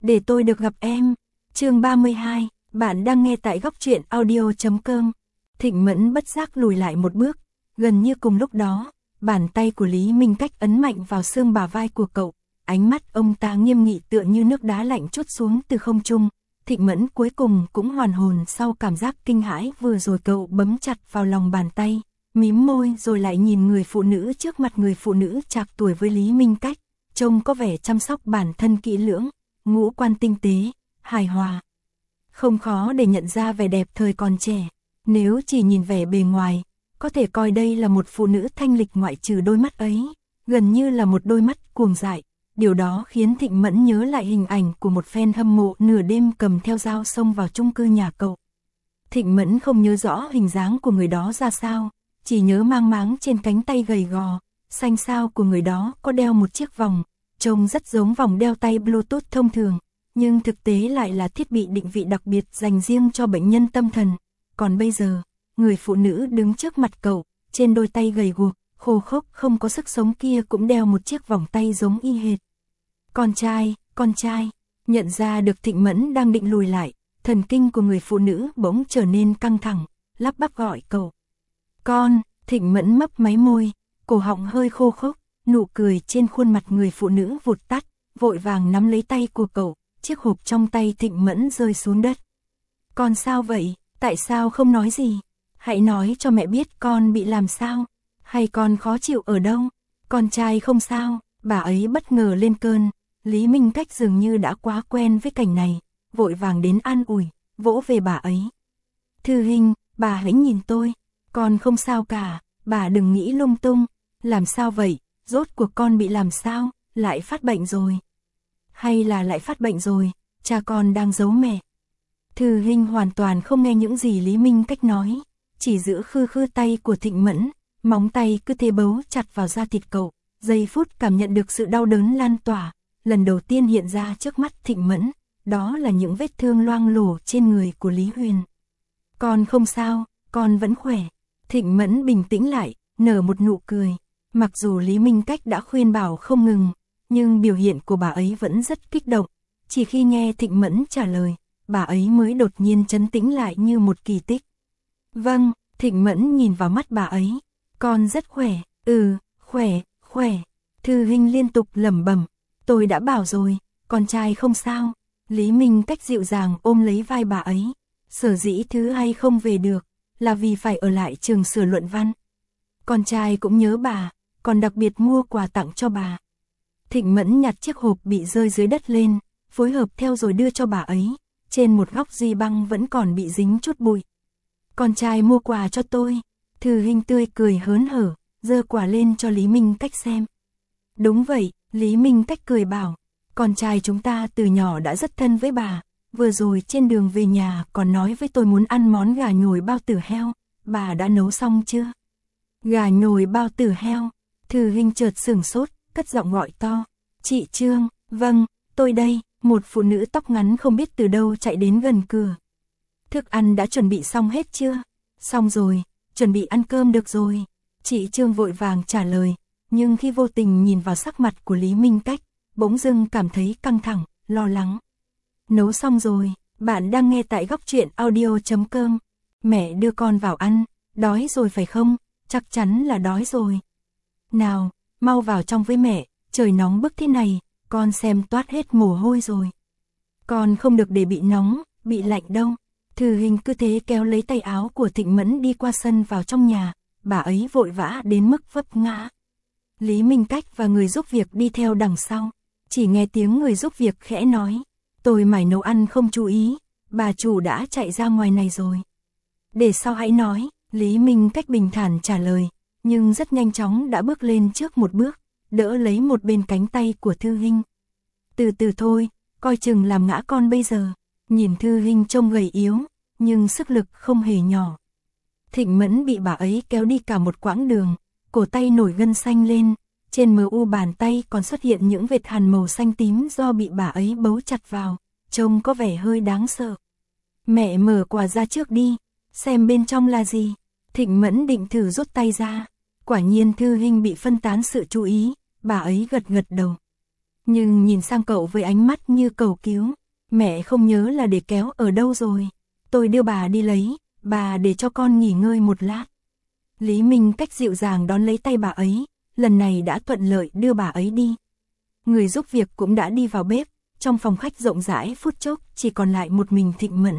để tôi được gặp em. Chương 32, bạn đang nghe tại góc truyện audio.com. Thịnh Mẫn bất giác lùi lại một bước, gần như cùng lúc đó, bàn tay của Lý Minh Cách ấn mạnh vào xương bả vai của cậu, ánh mắt ông ta nghiêm nghị tựa như nước đá lạnh trút xuống từ không trung. Thịnh Mẫn cuối cùng cũng hoàn hồn sau cảm giác kinh hãi vừa rồi, cậu bấm chặt vào lòng bàn tay, mím môi rồi lại nhìn người phụ nữ trước mặt, người phụ nữ trạc tuổi với Lý Minh Cách, trông có vẻ chăm sóc bản thân kỹ lưỡng, ngũ quan tinh tế, hài hòa. Không khó để nhận ra vẻ đẹp thời còn trẻ, nếu chỉ nhìn vẻ bề ngoài, có thể coi đây là một phụ nữ thanh lịch, ngoại trừ đôi mắt ấy, gần như là một đôi mắt cuồng dại. Điều đó khiến Thịnh Mẫn nhớ lại hình ảnh của một fan hâm mộ nửa đêm cầm theo dao xông vào chung cư nhà cậu. Thịnh Mẫn không nhớ rõ hình dáng của người đó ra sao, chỉ nhớ mang máng trên cánh tay gầy gò, xanh xao của người đó có đeo một chiếc vòng, trông rất giống vòng đeo tay Bluetooth thông thường, nhưng thực tế lại là thiết bị định vị đặc biệt dành riêng cho bệnh nhân tâm thần. Còn bây giờ, người phụ nữ đứng trước mặt cậu, trên đôi tay gầy guộc, khô khốc không có sức sống kia cũng đeo một chiếc vòng tay giống y hệt. Con trai, nhận ra được Thịnh Mẫn đang định lùi lại, thần kinh của người phụ nữ bỗng trở nên căng thẳng, lắp bắp gọi cậu. Con, Thịnh Mẫn mấp máy môi, cổ họng hơi khô khốc, nụ cười trên khuôn mặt người phụ nữ vụt tắt, vội vàng nắm lấy tay của cậu, chiếc hộp trong tay Thịnh Mẫn rơi xuống đất. Con sao vậy, tại sao không nói gì? Hãy nói cho mẹ biết con bị làm sao, hay con khó chịu ở đâu? Con trai không sao, bà ấy bất ngờ lên cơn. Lý Minh Cách dường như đã quá quen với cảnh này, vội vàng đến an ủi, vỗ về bà ấy. Thư Hinh, bà hãy nhìn tôi, con không sao cả, bà đừng nghĩ lung tung. Làm sao vậy, rốt cuộc con bị làm sao, lại phát bệnh rồi? Hay là lại phát bệnh rồi, cha con đang giấu mẹ? Thư Hinh hoàn toàn không nghe những gì Lý Minh Cách nói, chỉ giữ khư khư tay của Thịnh Mẫn, móng tay cứ thế bấu chặt vào da thịt cậu, giây phút cảm nhận được sự đau đớn lan tỏa. Lần đầu tiên hiện ra trước mắt Thịnh Mẫn, đó là những vết thương loang lổ trên người của Lý Huyền. Con không sao, con vẫn khỏe. Thịnh Mẫn bình tĩnh lại, nở một nụ cười. Mặc dù Lý Minh Cách đã khuyên bảo không ngừng, nhưng biểu hiện của bà ấy vẫn rất kích động. Chỉ khi nghe Thịnh Mẫn trả lời, bà ấy mới đột nhiên trấn tĩnh lại như một kỳ tích. Vâng, Thịnh Mẫn nhìn vào mắt bà ấy. Con rất khỏe, khỏe. Thư Hinh liên tục lẩm bẩm. Tôi đã bảo rồi, con trai không sao. Lý Minh Cách dịu dàng ôm lấy vai bà ấy. Sở dĩ Thứ Hay không về được, là vì phải ở lại trường sửa luận văn. Con trai cũng nhớ bà, còn đặc biệt mua quà tặng cho bà. Thịnh Mẫn nhặt chiếc hộp bị rơi dưới đất lên, phối hợp theo rồi đưa cho bà ấy. Trên một góc di băng vẫn còn bị dính chút bụi. Con trai mua quà cho tôi. Thư Hinh tươi cười hớn hở, giơ quà lên cho Lý Minh Cách xem. Đúng vậy, Lý Minh Cách cười bảo, con trai chúng ta từ nhỏ đã rất thân với bà, vừa rồi trên đường về nhà còn nói với tôi muốn ăn món gà nhồi bao tử heo, bà đã nấu xong chưa? Gà nhồi bao tử heo. Thư Hinh chợt sửng sốt, cất giọng gọi to. Chị Trương, vâng, tôi đây. Một phụ nữ tóc ngắn không biết từ đâu chạy đến gần cửa. Thức ăn đã chuẩn bị xong hết chưa? Xong rồi, chuẩn bị ăn cơm được rồi. Chị Trương vội vàng trả lời, nhưng khi vô tình nhìn vào sắc mặt của Lý Minh Cách, bỗng dưng cảm thấy căng thẳng, lo lắng. Nấu xong rồi, bạn đang nghe tại góc truyện audio.com. Mẹ đưa con vào ăn, đói rồi phải không? Chắc chắn là đói rồi. Nào, mau vào trong với mẹ, trời nóng bức thế này, con xem toát hết mồ hôi rồi. Con không được để bị nóng, bị lạnh đâu. Thư Hinh cứ thế kéo lấy tay áo của Thịnh Mẫn đi qua sân vào trong nhà, bà ấy vội vã đến mức vấp ngã. Lý Minh Cách và người giúp việc đi theo đằng sau, chỉ nghe tiếng người giúp việc khẽ nói, tôi mải nấu ăn không chú ý, bà chủ đã chạy ra ngoài này rồi. Để sau hãy nói, Lý Minh Cách bình thản trả lời, nhưng rất nhanh chóng đã bước lên trước một bước, đỡ lấy một bên cánh tay của Thư Hinh. Từ từ thôi, coi chừng làm ngã con bây giờ. Nhìn Thư Hinh trông gầy yếu, nhưng sức lực không hề nhỏ. Thịnh Mẫn bị bà ấy kéo đi cả một quãng đường, cổ tay nổi gân xanh lên, trên mờ u bàn tay còn xuất hiện những vệt hằn màu xanh tím do bị bà ấy bấu chặt vào, trông có vẻ hơi đáng sợ. Mẹ mở quà ra trước đi, xem bên trong là gì. Thịnh Mẫn định thử rút tay ra, quả nhiên Thư Hinh bị phân tán sự chú ý, bà ấy gật gật đầu. nhưng nhìn sang cậu với ánh mắt như cầu cứu. Mẹ không nhớ là để kéo ở đâu rồi. Tôi đưa bà đi lấy, bà để cho con nghỉ ngơi một lát. Lý Minh Cách dịu dàng đón lấy tay bà ấy, lần này đã thuận lợi đưa bà ấy đi. Người giúp việc cũng đã đi vào bếp, trong phòng khách rộng rãi phút chốc chỉ còn lại một mình Thịnh Mẫn.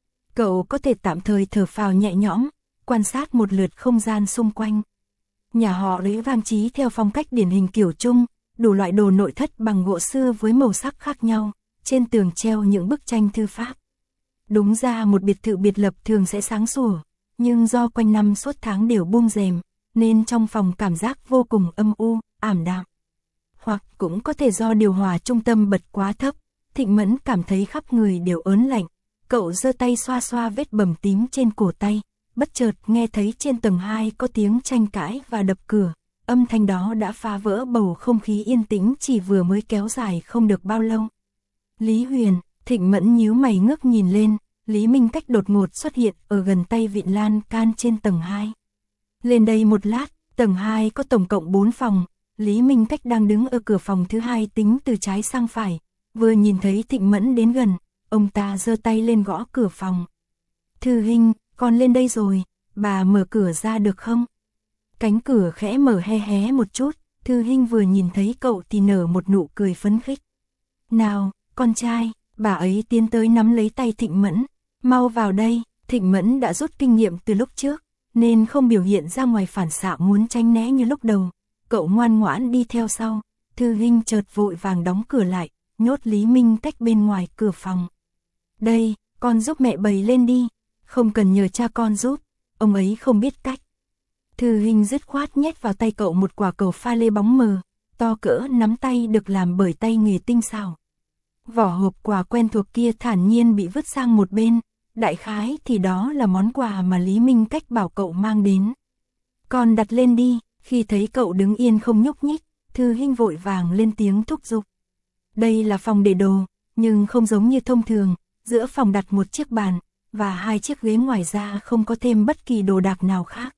Cậu có thể tạm thời thở phào nhẹ nhõm, quan sát một lượt không gian xung quanh. Nhà họ Lý trang trí theo phong cách điển hình kiểu Trung, đủ loại đồ nội thất bằng gỗ xưa với màu sắc khác nhau, trên tường treo những bức tranh thư pháp. Đúng ra một biệt thự biệt lập thường sẽ sáng sủa, nhưng do quanh năm suốt tháng đều buông rèm, nên trong phòng cảm giác vô cùng âm u, ảm đạm. Hoặc cũng có thể do điều hòa trung tâm bật quá thấp, Thịnh Mẫn cảm thấy khắp người đều ớn lạnh. Cậu giơ tay xoa xoa vết bầm tím trên cổ tay, bất chợt nghe thấy trên tầng 2 có tiếng tranh cãi và đập cửa. Âm thanh đó đã phá vỡ bầu không khí yên tĩnh chỉ vừa mới kéo dài không được bao lâu. Lý Huyền, Thịnh Mẫn nhíu mày ngước nhìn lên, Lý Minh Cách đột ngột xuất hiện ở gần tay vịn lan can trên tầng 2. Lên đây một lát, tầng 2 có tổng cộng 4 phòng, Lý Minh Cách đang đứng ở cửa phòng thứ 2 tính từ trái sang phải, vừa nhìn thấy Thịnh Mẫn đến gần, ông ta giơ tay lên gõ cửa phòng. Thư Hinh, con lên đây rồi, bà mở cửa ra được không? Cánh cửa khẽ mở hé hé một chút, Thư Hinh vừa nhìn thấy cậu thì nở một nụ cười phấn khích. Nào, con trai, bà ấy tiến tới nắm lấy tay Thịnh Mẫn, mau vào đây. Thịnh Mẫn đã rút kinh nghiệm từ lúc trước, nên không biểu hiện ra ngoài phản xạ muốn tránh né như lúc đầu. Cậu ngoan ngoãn đi theo sau, Thư Hinh chợt vội vàng đóng cửa lại, nhốt Lý Minh Cách bên ngoài cửa phòng. Đây, con giúp mẹ bày lên đi, không cần nhờ cha con giúp, ông ấy không biết cách. Thư Hinh dứt khoát nhét vào tay cậu một quả cầu pha lê bóng mờ, to cỡ nắm tay được làm bởi tay nghề tinh xảo. Vỏ hộp quà quen thuộc kia thản nhiên bị vứt sang một bên, đại khái thì đó là món quà mà Lý Minh Cách bảo cậu mang đến. Con đặt lên đi, khi thấy cậu đứng yên không nhúc nhích, Thư Hinh vội vàng lên tiếng thúc giục. Đây là phòng để đồ, nhưng không giống như thông thường, giữa phòng đặt một chiếc bàn, và 2 chiếc ghế, ngoài ra không có thêm bất kỳ đồ đạc nào khác.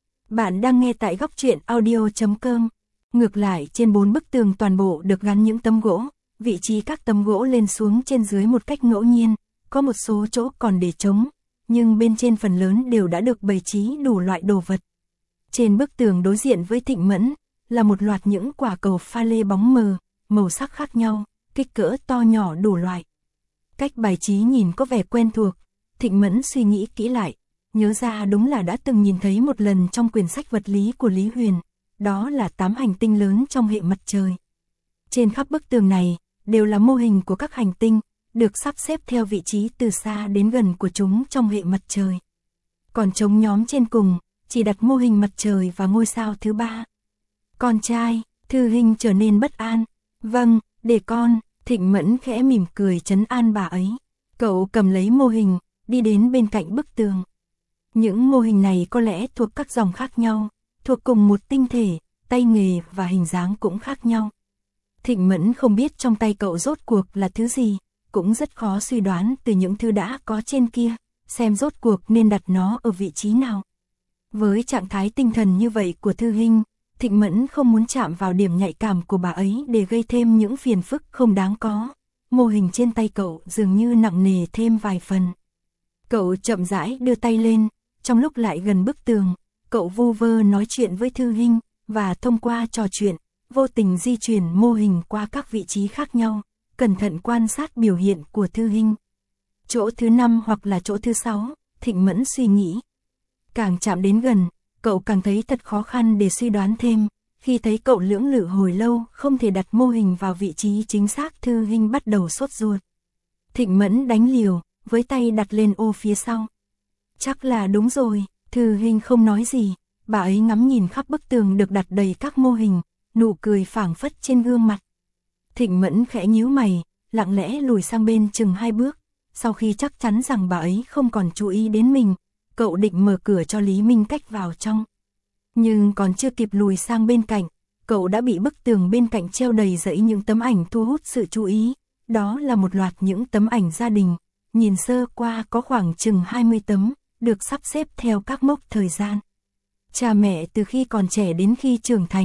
Bạn đang nghe tại góc truyện audio.com. Ngược lại, trên 4 bức tường toàn bộ được gắn những tấm gỗ, vị trí các tấm gỗ lên xuống trên dưới một cách ngẫu nhiên, có một số chỗ còn để trống, nhưng bên trên phần lớn đều đã được bày trí đủ loại đồ vật. Trên bức tường đối diện với Thịnh Mẫn, là một loạt những quả cầu pha lê bóng mờ, màu sắc khác nhau, kích cỡ to nhỏ đủ loại. Cách bài trí nhìn có vẻ quen thuộc, Thịnh Mẫn suy nghĩ kỹ lại, nhớ ra đúng là đã từng nhìn thấy một lần trong quyển sách vật lý của Lý Huyền, đó là 8 hành tinh lớn trong hệ mặt trời. Trên khắp bức tường này, đều là mô hình của các hành tinh, được sắp xếp theo vị trí từ xa đến gần của chúng trong hệ mặt trời. Còn trống nhóm trên cùng, chỉ đặt mô hình mặt trời và ngôi sao thứ 3. Con trai, Thư Hinh trở nên bất an. Vâng, để con, Thịnh Mẫn khẽ mỉm cười trấn an bà ấy. Cậu cầm lấy mô hình, đi đến bên cạnh bức tường. Những mô hình này có lẽ thuộc các dòng khác nhau, thuộc cùng một tinh thể, tay nghề và hình dáng cũng khác nhau. Thịnh Mẫn không biết trong tay cậu rốt cuộc là thứ gì, cũng rất khó suy đoán từ những thứ đã có trên kia, xem rốt cuộc nên đặt nó ở vị trí nào. Với trạng thái tinh thần như vậy của Thư Hinh, Thịnh Mẫn không muốn chạm vào điểm nhạy cảm của bà ấy để gây thêm những phiền phức không đáng có. Mô hình trên tay cậu dường như nặng nề thêm vài phần. Cậu chậm rãi đưa tay lên, trong lúc lại gần bức tường, cậu vu vơ nói chuyện với Thư Hinh, và thông qua trò chuyện, vô tình di chuyển mô hình qua các vị trí khác nhau, cẩn thận quan sát biểu hiện của Thư Hinh. Chỗ thứ 5 hoặc là chỗ thứ 6, Thịnh Mẫn suy nghĩ. Càng chạm đến gần, cậu càng thấy thật khó khăn để suy đoán thêm. Khi thấy cậu lưỡng lự hồi lâu không thể đặt mô hình vào vị trí chính xác, Thư Hinh bắt đầu sốt ruột. Thịnh Mẫn đánh liều, với tay đặt lên ô phía sau. Chắc là đúng rồi, Thư Hinh không nói gì, bà ấy ngắm nhìn khắp bức tường được đặt đầy các mô hình, nụ cười phảng phất trên gương mặt. Thịnh Mẫn khẽ nhíu mày, lặng lẽ lùi sang bên chừng 2 bước, sau khi chắc chắn rằng bà ấy không còn chú ý đến mình, cậu định mở cửa cho Lý Minh Cách vào trong. Nhưng còn chưa kịp lùi sang bên cạnh, cậu đã bị bức tường bên cạnh treo đầy dãy những tấm ảnh thu hút sự chú ý. Đó là một loạt những tấm ảnh gia đình, nhìn sơ qua có khoảng chừng 20 tấm, được sắp xếp theo các mốc thời gian. Cha mẹ từ khi còn trẻ đến khi trưởng thành,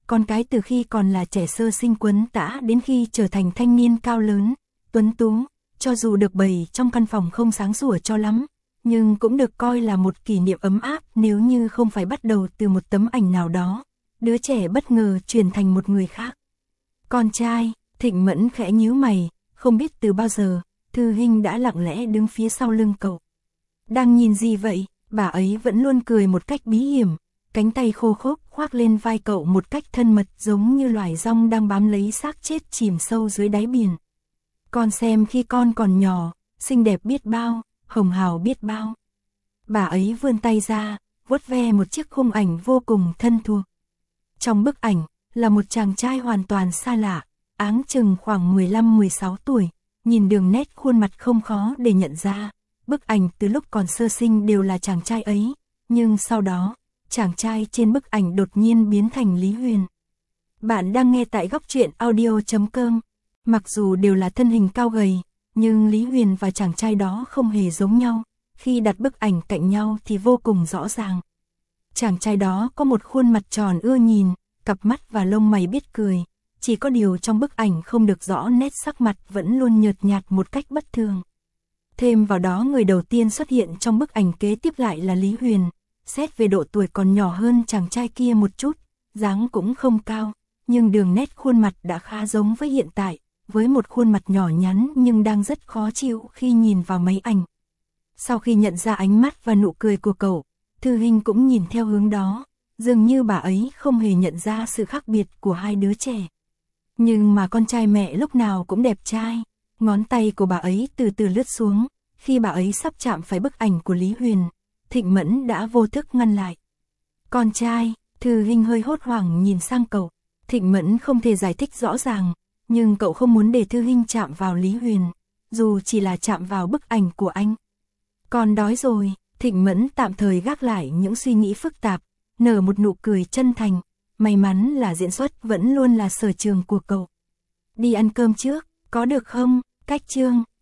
con cái từ khi còn là trẻ sơ sinh quấn tã đến khi trở thành thanh niên cao lớn, tuấn tú, cho dù được bày trong căn phòng không sáng sủa cho lắm, nhưng cũng được coi là một kỷ niệm ấm áp nếu như không phải bắt đầu từ một tấm ảnh nào đó, đứa trẻ bất ngờ chuyển thành một người khác. Con trai, Thịnh Mẫn khẽ nhíu mày, không biết từ bao giờ, Thư Hinh đã lặng lẽ đứng phía sau lưng cậu. Đang nhìn gì vậy? Bà ấy vẫn luôn cười một cách bí hiểm, cánh tay khô khốc khoác lên vai cậu một cách thân mật giống như loài dong đang bám lấy xác chết chìm sâu dưới đáy biển. Con xem khi con còn nhỏ, xinh đẹp biết bao, hồng hào biết bao. Bà ấy vươn tay ra, vuốt ve một chiếc khung ảnh vô cùng thân thuộc. Trong bức ảnh, là một chàng trai hoàn toàn xa lạ, áng chừng khoảng 15-16 tuổi, nhìn đường nét khuôn mặt không khó để nhận ra. Bức ảnh từ lúc còn sơ sinh đều là chàng trai ấy, nhưng sau đó, chàng trai trên bức ảnh đột nhiên biến thành Lý Huyền. Bạn đang nghe tại Góc Truyện Audio.com. Mặc dù đều là thân hình cao gầy, nhưng Lý Huyền và chàng trai đó không hề giống nhau, khi đặt bức ảnh cạnh nhau thì vô cùng rõ ràng. Chàng trai đó có một khuôn mặt tròn ưa nhìn, cặp mắt và lông mày biết cười, chỉ có điều trong bức ảnh không được rõ nét sắc mặt vẫn luôn nhợt nhạt một cách bất thường. Thêm vào đó người đầu tiên xuất hiện trong bức ảnh kế tiếp lại là Lý Huyền, xét về độ tuổi còn nhỏ hơn chàng trai kia một chút, dáng cũng không cao, nhưng đường nét khuôn mặt đã khá giống với hiện tại, với một khuôn mặt nhỏ nhắn nhưng đang rất khó chịu khi nhìn vào máy ảnh. Sau khi nhận ra ánh mắt và nụ cười của cậu, Thư Hinh cũng nhìn theo hướng đó, dường như bà ấy không hề nhận ra sự khác biệt của hai đứa trẻ. Nhưng mà con trai mẹ lúc nào cũng đẹp trai, ngón tay của bà ấy từ từ lướt xuống, khi bà ấy sắp chạm phải bức ảnh của Lý Huyền, Thịnh Mẫn đã vô thức ngăn lại. Con trai, Thư Hinh hơi hốt hoảng nhìn sang cậu, Thịnh Mẫn không thể giải thích rõ ràng, nhưng cậu không muốn để Thư Hinh chạm vào Lý Huyền, dù chỉ là chạm vào bức ảnh của anh. Con đói rồi, Thịnh Mẫn tạm thời gác lại những suy nghĩ phức tạp, nở một nụ cười chân thành, may mắn là diễn xuất vẫn luôn là sở trường của cậu. Đi ăn cơm trước, có được không? Cách chương